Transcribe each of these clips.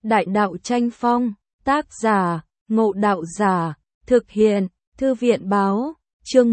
Đại đạo tranh phong, tác giả, Ngộ Đạo Giả, thực hiện, Thư viện Báo, chương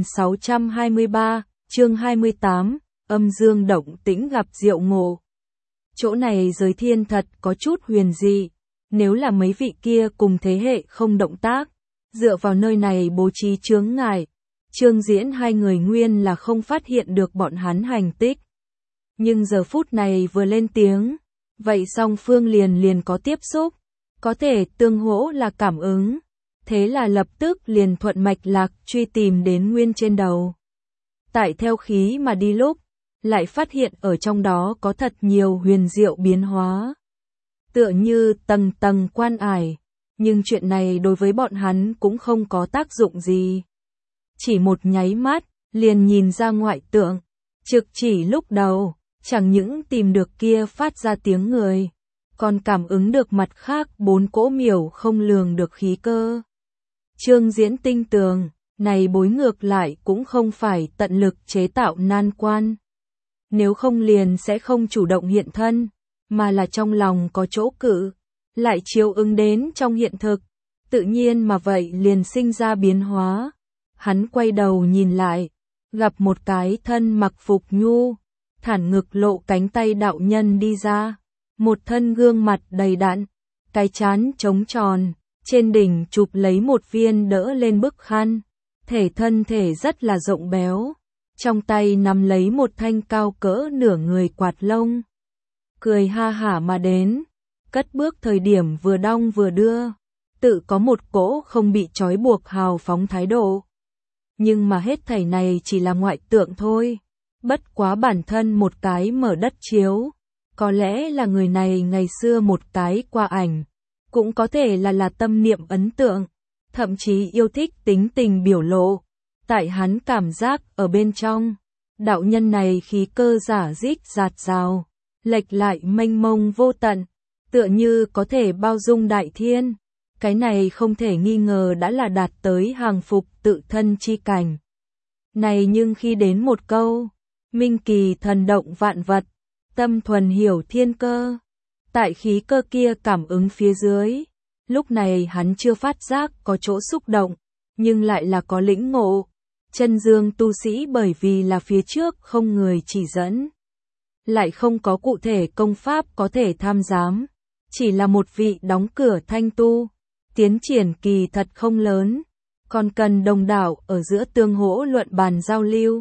1623, chương 28, âm dương động tĩnh gặp diệu ngộ. Chỗ này giới thiên thật có chút huyền dị, nếu là mấy vị kia cùng thế hệ không động tác, dựa vào nơi này bố trí chướng ngại, Trương Diễn hai người nguyên là không phát hiện được bọn hắn hành tích. Nhưng giờ phút này vừa lên tiếng, vậy song phương liền có tiếp xúc, có thể tương hỗ là cảm ứng, thế là lập tức liền thuận mạch lạc truy tìm đến nguyên trên đầu. Tại theo khí mà đi lúc, lại phát hiện ở trong đó có thật nhiều huyền diệu biến hóa. Tựa như tầng tầng quan ải, nhưng chuyện này đối với bọn hắn cũng không có tác dụng gì. Chỉ một nháy mắt, liền nhìn ra ngoại tượng, trực chỉ lúc đầu, chẳng những tìm được kia phát ra tiếng người, còn cảm ứng được mặt khác 4 cỗ miểu không lường được khí cơ. Trương Diễn tinh tường, này bối ngược lại cũng không phải tận lực chế tạo nan quan. Nếu không liền sẽ không chủ động hiện thân, mà là trong lòng có chỗ cự, lại chiếu ứng đến trong hiện thực, tự nhiên mà vậy liền sinh ra biến hóa. Hắn quay đầu nhìn lại, gặp một cái thân mặc phục nhu, thản ngực lộ cánh tay đạo nhân đi ra, một thân gương mặt đầy đặn, cái trán trống tròn, trên đỉnh chụp lấy một viên đỡ lên bức khăn, thân thể rất là rộng béo, trong tay nắm lấy một thanh cao cỡ nửa người quạt lông. Cười ha hả mà đến, cất bước thời điểm vừa đong vừa đưa, tự có một cỗ không bị trói buộc hào phóng thái độ. Nhưng mà hết thảy này chỉ là ngoại tượng thôi, bất quá bản thân một cái mở đất chiếu, có lẽ là người này ngày xưa một cái qua ảnh, cũng có thể là tâm niệm ấn tượng, thậm chí yêu thích tính tình biểu lộ. Tại hắn cảm giác ở bên trong, đạo nhân này khí cơ giả dích dạt dào, lệch lại mênh mông vô tận, tựa như có thể bao dung đại thiên. Cái này không thể nghi ngờ đã là đạt tới hàng phục tự thân chi cảnh. Này nhưng khi đến một câu, minh kỳ thần động vạn vật, tâm thuần hiểu thiên cơ, tại khí cơ kia cảm ứng phía dưới, lúc này hắn chưa phát giác có chỗ xúc động, nhưng lại là có lĩnh ngộ. Chân dương tu sĩ bởi vì là phía trước không người chỉ dẫn, lại không có cụ thể công pháp có thể tham giám, chỉ là một vị đóng cửa thanh tu, tiến triển kỳ thật không lớn, còn cần đồng đạo ở giữa tương hỗ luận bàn giao lưu.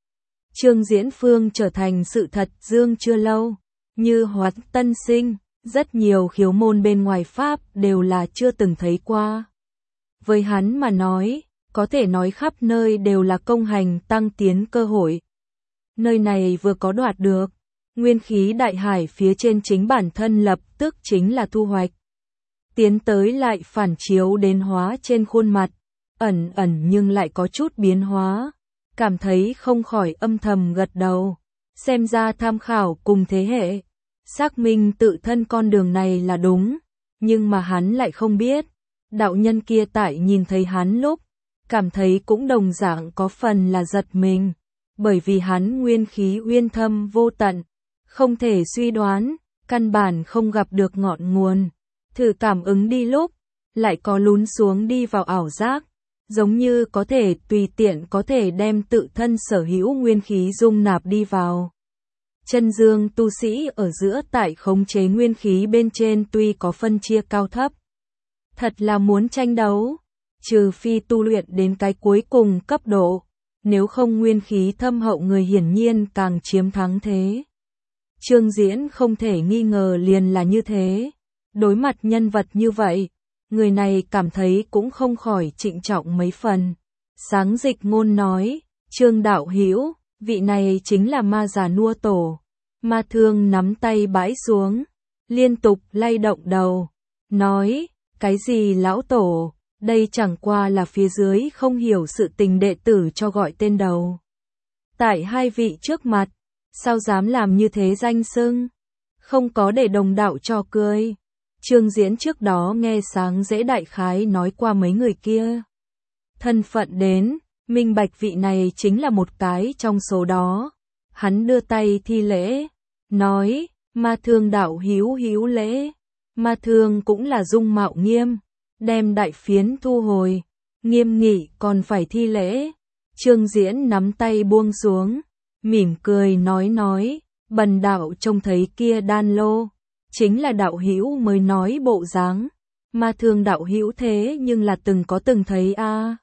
Trương Diễn phương trở thành sự thật dương chưa lâu, như hoạt tân sinh, rất nhiều khiếu môn bên ngoài pháp đều là chưa từng thấy qua. Với hắn mà nói, có thể nói khắp nơi đều là công hành tăng tiến cơ hội. Nơi này vừa có đoạt được, nguyên khí đại hải phía trên chính bản thân lập tức chính là thu hoạch. Tiến tới lại phản chiếu đến hóa trên khuôn mặt, ẩn nhưng lại có chút biến hóa, cảm thấy không khỏi âm thầm gật đầu, xem ra tham khảo cùng thế hệ, xác minh tự thân con đường này là đúng, nhưng mà hắn lại không biết, đạo nhân kia tại nhìn thấy hắn lúc, cảm thấy cũng đồng dạng có phần là giật mình, bởi vì hắn nguyên khí uyên thâm vô tận, không thể suy đoán, căn bản không gặp được ngọn nguồn. Thử cảm ứng đi lúc, lại có lún xuống đi vào ảo giác, giống như có thể tùy tiện có thể đem tự thân sở hữu nguyên khí dung nạp đi vào. Chân dương tu sĩ ở giữa tại khống chế nguyên khí bên trên tuy có phân chia cao thấp, thật là muốn tranh đấu, trừ phi tu luyện đến cái cuối cùng cấp độ, nếu không nguyên khí thâm hậu người hiển nhiên càng chiếm thắng thế. Trương Diễn không thể nghi ngờ liền là như thế. Đối mặt nhân vật như vậy, người này cảm thấy cũng không khỏi trịnh trọng mấy phần. Sáng dịch ngôn nói, Trương đạo hữu, vị này chính là ma già nua tổ. Ma Thương nắm tay bãi xuống, liên tục lay động đầu, nói, cái gì lão tổ, đây chẳng qua là phía dưới không hiểu sự tình đệ tử cho gọi tên đầu. Tại hai vị trước mặt, sao dám làm như thế danh xưng, không có để đồng đạo cho cười. Trương Diễn trước đó nghe Sáng dễ đại khái nói qua mấy người kia. Thân phận đến, minh bạch vị này chính là một cái trong số đó. Hắn đưa tay thi lễ, nói, Ma Thương đạo hữu lễ. Ma Thương cũng là dung mạo nghiêm, đem đại phiến thu hồi, nghiêm nghị còn phải thi lễ. Trương Diễn nắm tay buông xuống, mỉm cười nói, bần đạo trông thấy kia đan lô, chính là đạo hữu mới nói bộ dáng. Ma Thương đạo hữu thế nhưng là từng thấy a.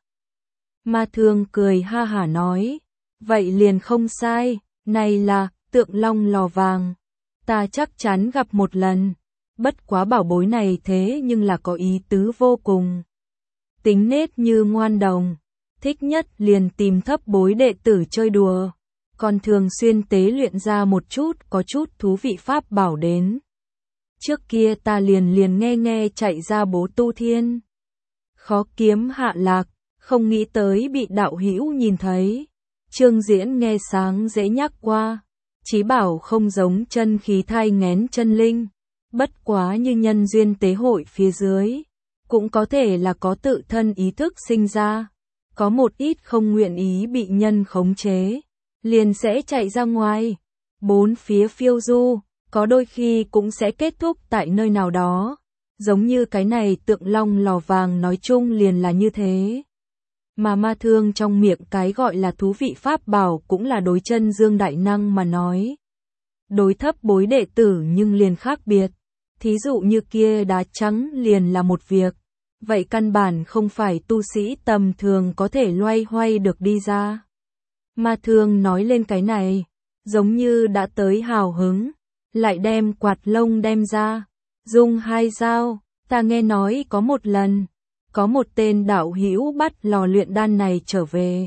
Ma Thương cười ha hả nói, vậy liền không sai, này là Tượng Long lò vàng, ta chắc chắn gặp một lần, bất quá bảo bối này thế nhưng là có ý tứ vô cùng. Tính nết như ngoan đồng, thích nhất liền tìm thấp bối đệ tử chơi đùa, còn thường xuyên tế luyện ra một chút có chút thú vị pháp bảo đến. Trước kia ta liền nghe chạy ra bố tu thiên. Khó kiếm hạ lạc, không nghĩ tới bị đạo hữu nhìn thấy. Trương Diễn nghe sáng dễ nhắc qua, chí bảo không giống chân khí thai nghén chân linh, bất quá như nhân duyên tế hội phía dưới, cũng có thể là có tự thân ý thức sinh ra, có một ít không nguyện ý bị nhân khống chế, liền sẽ chạy ra ngoài, bốn phía phiêu du, có đôi khi cũng sẽ kết thúc tại nơi nào đó, giống như cái này Tượng Long lò vàng nói chung liền là như thế. Mà Ma Thương trong miệng cái gọi là thú vị pháp bảo cũng là đối chân dương đại năng mà nói. Đối thấp bối đệ tử nhưng liền khác biệt, thí dụ như kia đá trắng liền là một việc, vậy căn bản không phải tu sĩ tầm thường có thể loay hoay được đi ra. Ma Thương nói lên cái này, giống như đã tới hào hứng, lại đem quạt lông đem ra, dùng hai dao, ta nghe nói có một lần, có một tên đạo hữu bắt lò luyện đan này trở về.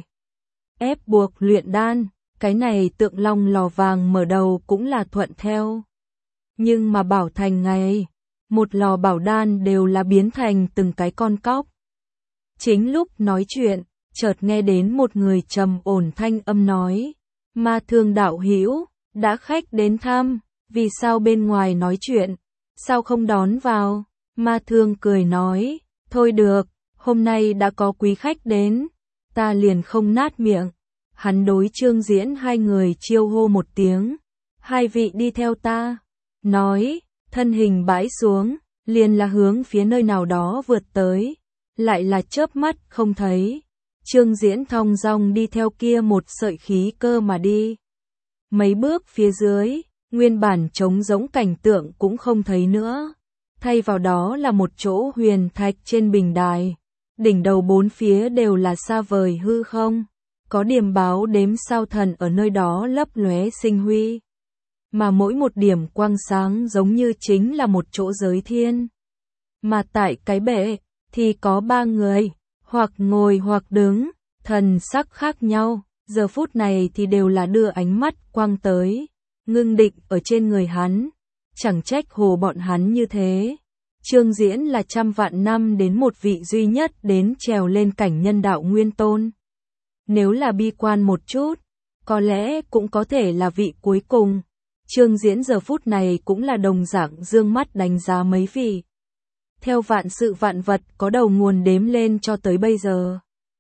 Ép buộc luyện đan, cái này Tượng Long lò vàng mở đầu cũng là thuận theo. Nhưng mà bảo thành ngày, một lò bảo đan đều là biến thành từng cái con cóc. Chính lúc nói chuyện, chợt nghe đến một người trầm ổn thanh âm nói, Ma Thương đạo hữu, đã khách đến thăm, vì sao bên ngoài nói chuyện, sao không đón vào? Ma Thương cười nói, thôi được, hôm nay đã có quý khách đến, ta liền không nát miệng. Hắn đối Trương Diễn hai người chiêu hô một tiếng, hai vị đi theo ta, nói, thân hình bãi xuống, liền là hướng phía nơi nào đó vượt tới, lại là chớp mắt không thấy. Trương Diễn thong dong đi theo kia một sợi khí cơ mà đi. Mấy bước phía dưới, nguyên bản trống rỗng cảnh tượng cũng không thấy nữa. Thay vào đó là một chỗ huyền thạch trên bình đài. Đỉnh đầu bốn phía đều là xa vời hư không. Có điểm báo đếm sao thần ở nơi đó lấp lóe sinh huy. Mà mỗi một điểm quang sáng giống như chính là một chỗ giới thiên. Mà tại cái bệ, thì có ba người, hoặc ngồi hoặc đứng, thần sắc khác nhau, giờ phút này thì đều là đưa ánh mắt quang tới, ngưng định ở trên người hắn, chẳng trách hồ bọn hắn như thế. Trương Diễn là trăm vạn năm đến một vị duy nhất đến trèo lên cảnh nhân đạo nguyên tôn. Nếu là bi quan một chút, có lẽ cũng có thể là vị cuối cùng. Trương Diễn giờ phút này cũng là đồng dạng dương mắt đánh giá mấy vị. Theo vạn sự vạn vật có đầu nguồn đếm lên cho tới bây giờ.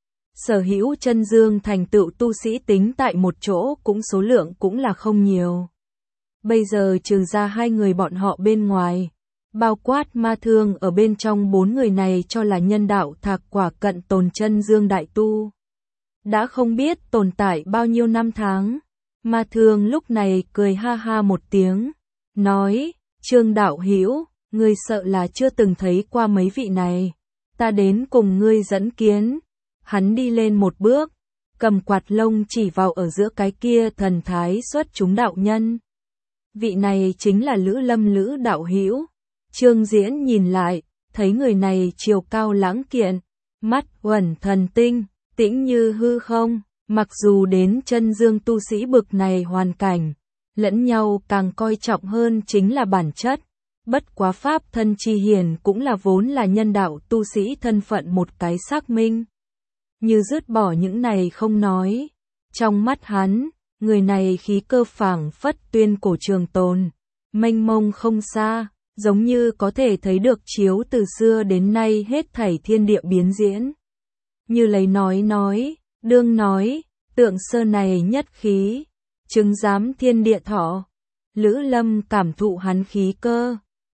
Sở hữu chân dương thành tựu tu sĩ tính tại một chỗ cũng số lượng cũng là không nhiều. Bây giờ trừ ra hai người bọn họ bên ngoài, bao quát Ma Thương ở bên trong bốn người này cho là nhân đạo thạc quả cận tồn chân dương đại tu. Đã không biết tồn tại bao nhiêu năm tháng. Ma Thương lúc này cười ha ha một tiếng, nói, Trương đạo hữu, ngươi sợ là chưa từng thấy qua mấy vị này, ta đến cùng ngươi dẫn kiến. Hắn đi lên một bước, cầm quạt lông chỉ vào ở giữa cái kia thần thái xuất chúng đạo nhân. Vị này chính là Lữ Lâm Lữ đạo hữu. Trương Diễn nhìn lại, thấy người này chiều cao lãng kiện, mắt uẩn thần tinh, tĩnh như hư không, mặc dù đến chân dương tu sĩ bực này hoàn cảnh, lẫn nhau càng coi trọng hơn chính là bản chất. Bất quá pháp thân chi hiền cũng là vốn là nhân đạo tu sĩ thân phận một cái xác minh. Như dứt bỏ những này không nói, trong mắt hắn, người này khí cơ phảng phất tuyên cổ trường tồn, mênh mông không xa, giống như có thể thấy được chiếu từ xưa đến nay hết thảy thiên địa biến diễn. Như lấy nói, đương nói, tượng sơ này nhất khí, chứng giám thiên địa thọ. Lữ Lâm cảm thụ hắn khí cơ,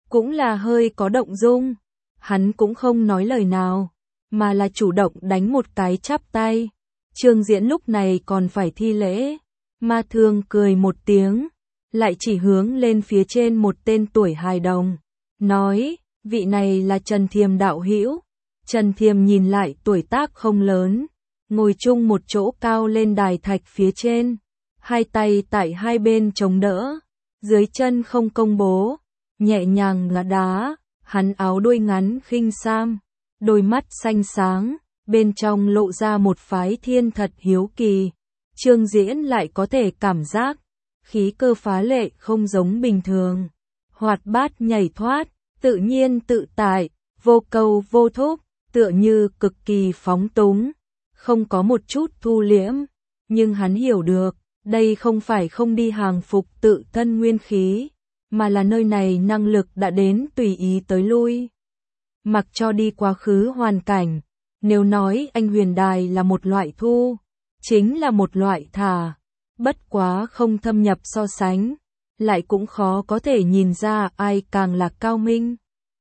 cũng là hơi có động dung. Hắn cũng không nói lời nào, mà là chủ động đánh một cái chắp tay. Trương Diễn lúc này còn phải thi lễ. Ma Thương cười một tiếng, lại chỉ hướng lên phía trên một tên tuổi hài đồng, nói, vị này là Trần Thiềm đạo hữu. Trần Thiềm nhìn lại tuổi tác không lớn, ngồi chung một chỗ cao lên đài thạch phía trên, hai tay tại hai bên chống đỡ, dưới chân không công bố, nhẹ nhàng là đá, hắn áo đuôi ngắn khinh sam, đôi mắt xanh sáng, bên trong lộ ra một phái thiên thật hiếu kỳ. Trương Diễn lại có thể cảm giác, khí cơ phá lệ không giống bình thường, hoạt bát nhảy thoát, tự nhiên tự tại, vô câu vô thúc, tựa như cực kỳ phóng túng, không có một chút thu liễm, nhưng hắn hiểu được, đây không phải không đi hàng phục tự thân nguyên khí, mà là nơi này năng lực đã đến tùy ý tới lui. Mặc cho đi quá khứ hoàn cảnh, nếu nói anh huyền đài là một loại thu, chính là một loại thả, bất quá không thâm nhập so sánh, lại cũng khó có thể nhìn ra ai càng là cao minh.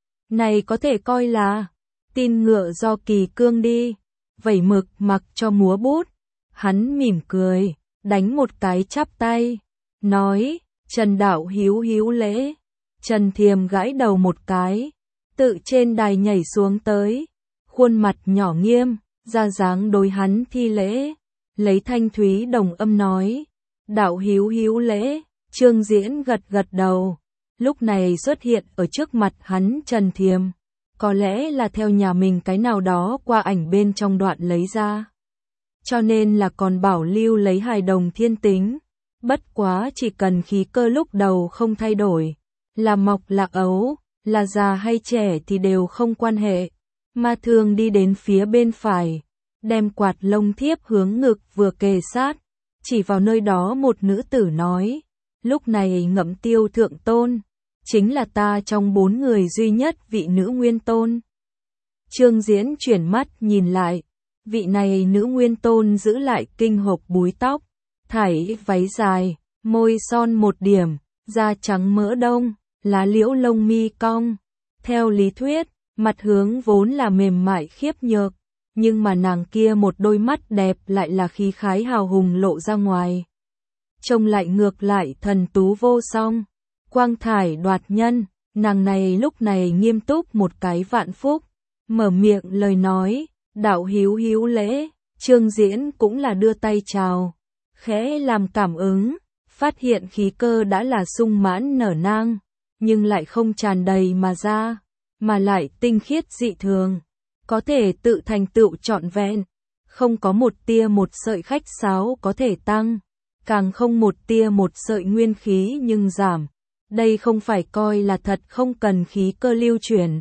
Này có thể coi là tin ngựa do kỳ cương đi, vẩy mực mặc cho múa bút. Hắn mỉm cười, đánh một cái chắp tay, nói, Trần đạo hữu lễ. Trần Thiềm gãi đầu một cái, tự trên đài nhảy xuống tới, khuôn mặt nhỏ nghiêm, ra dáng đối hắn thi lễ, lấy thanh thúy đồng âm nói, đạo hữu lễ. Trương Diễn gật gật đầu, lúc này xuất hiện ở trước mặt hắn Trần Thiềm, có lẽ là theo nhà mình cái nào đó qua ảnh bên trong đoạn lấy ra, cho nên là còn bảo lưu lấy hài đồng thiên tính, bất quá chỉ cần khí cơ lúc đầu không thay đổi, là mọc là ấu, là già hay trẻ thì đều không quan hệ. Ma Thương đi đến phía bên phải, đem quạt lông thiếp hướng ngực vừa kề sát, chỉ vào nơi đó một nữ tử nói, lúc này Ngậm Tiêu thượng tôn, chính là ta trong 4 người duy nhất vị nữ nguyên tôn. Trương Diễn chuyển mắt nhìn lại, vị này nữ nguyên tôn giữ lại kinh hộc búi tóc, thảy váy dài, môi son một điểm, da trắng mỡ đông, lá liễu lông mi cong. Theo lý thuyết, mặt hướng vốn là mềm mại khiếp nhược, nhưng mà nàng kia một đôi mắt đẹp lại là khí khái hào hùng lộ ra ngoài. Trông lại ngược lại thần tú vô song, quang thải đoạt nhân, nàng này lúc này nghiêm túc một cái vạn phúc, mở miệng lời nói, đạo hữu lễ. Trương Diễn cũng là đưa tay chào, khẽ làm cảm ứng, phát hiện khí cơ đã là sung mãn nở nang, nhưng lại không tràn đầy mà ra, mà lại tinh khiết dị thường, có thể tự thành tựu trọn vẹn, không có một tia một sợi khách sáo có thể tăng, càng không một tia một sợi nguyên khí nhưng giảm. Đây không phải coi là thật không cần khí cơ lưu chuyển,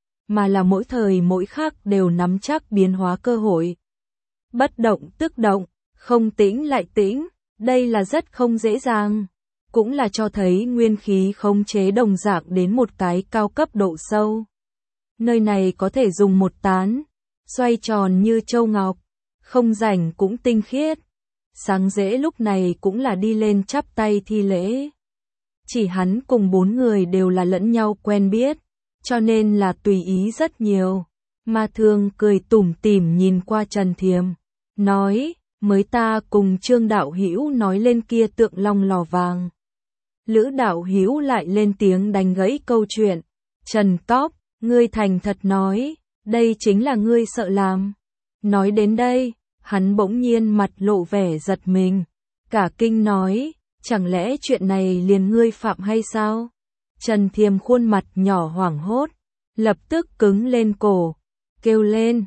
mà là mỗi thời mỗi khắc đều nắm chắc biến hóa cơ hội. Bất động tức động, không tĩnh lại tĩnh, đây là rất không dễ dàng, cũng là cho thấy nguyên khí khống chế đồng dạng đến một cái cao cấp độ sâu. Nơi này có thể dùng một tán, xoay tròn như châu ngọc, không rảnh cũng tinh khiết. Sáng dễ lúc này cũng là đi lên chắp tay thi lễ. Chỉ hắn cùng 4 người đều là lẫn nhau quen biết, cho nên là tùy ý rất nhiều. Ma Thương cười tủm tỉm nhìn qua Trần Thiềm, nói, mới ta cùng Trương đạo hữu nói lên kia tượng long lò vàng. Lữ đạo hữu lại lên tiếng đánh gãy câu chuyện, Trần Cóp, ngươi thành thật nói, đây chính là ngươi sợ làm. Nói đến đây, hắn bỗng nhiên mặt lộ vẻ giật mình, cả kinh nói, chẳng lẽ chuyện này liền ngươi phạm hay sao? Trần Thiềm khuôn mặt nhỏ hoảng hốt, lập tức cứng lên cổ, kêu lên,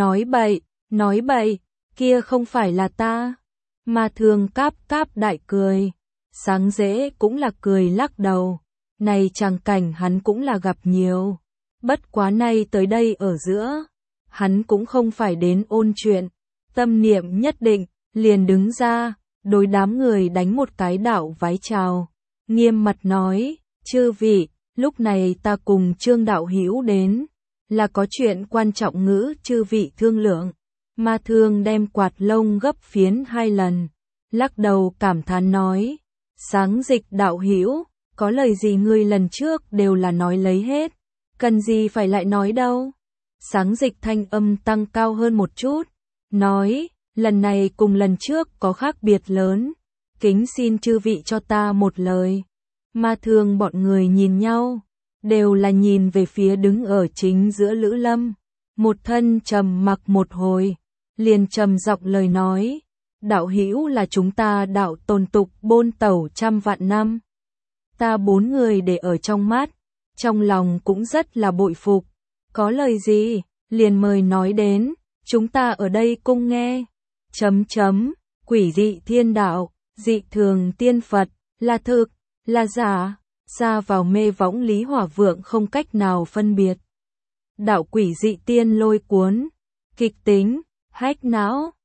nói bậy, kia không phải là ta. Ma Thương cáp đại cười, sáng dễ cũng là cười lắc đầu, này tràng cảnh hắn cũng là gặp nhiều, bất quá nay tới đây ở giữa, hắn cũng không phải đến ôn chuyện, tâm niệm nhất định, liền đứng ra, đối đám người đánh một cái đạo vái chào, nghiêm mặt nói, chư vị, lúc này ta cùng Trương đạo hữu đến, là có chuyện quan trọng ngữ chư vị thương lượng. Ma Thương đem quạt lông gấp phiến 2 lần, lắc đầu cảm thán nói, sáng dịch đạo hữu, có lời gì ngươi lần trước đều là nói lấy hết, cần gì phải lại nói đâu. Sáng Dịch thanh âm tăng cao hơn một chút, nói, lần này cùng lần trước có khác biệt lớn, kính xin chư vị cho ta một lời. Ma Thương bọn người nhìn nhau, đều là nhìn về phía đứng ở chính giữa Lữ Lâm, một thân trầm mặc một hồi, liền trầm giọng lời nói, đạo hữu là chúng ta đạo tồn tục bôn tẩu trăm vạn năm. Ta 4 người để ở trong mắt, trong lòng cũng rất là bội phục, có lời gì, liền mời nói đến, chúng ta ở đây cung nghe. Quỷ dị thiên đạo, dị thường tiên Phật, là thực, là giả, ra vào mê võng Lý Hỏa Vượng không cách nào phân biệt. Đạo quỷ dị tiên lôi cuốn, kịch tính, hách não,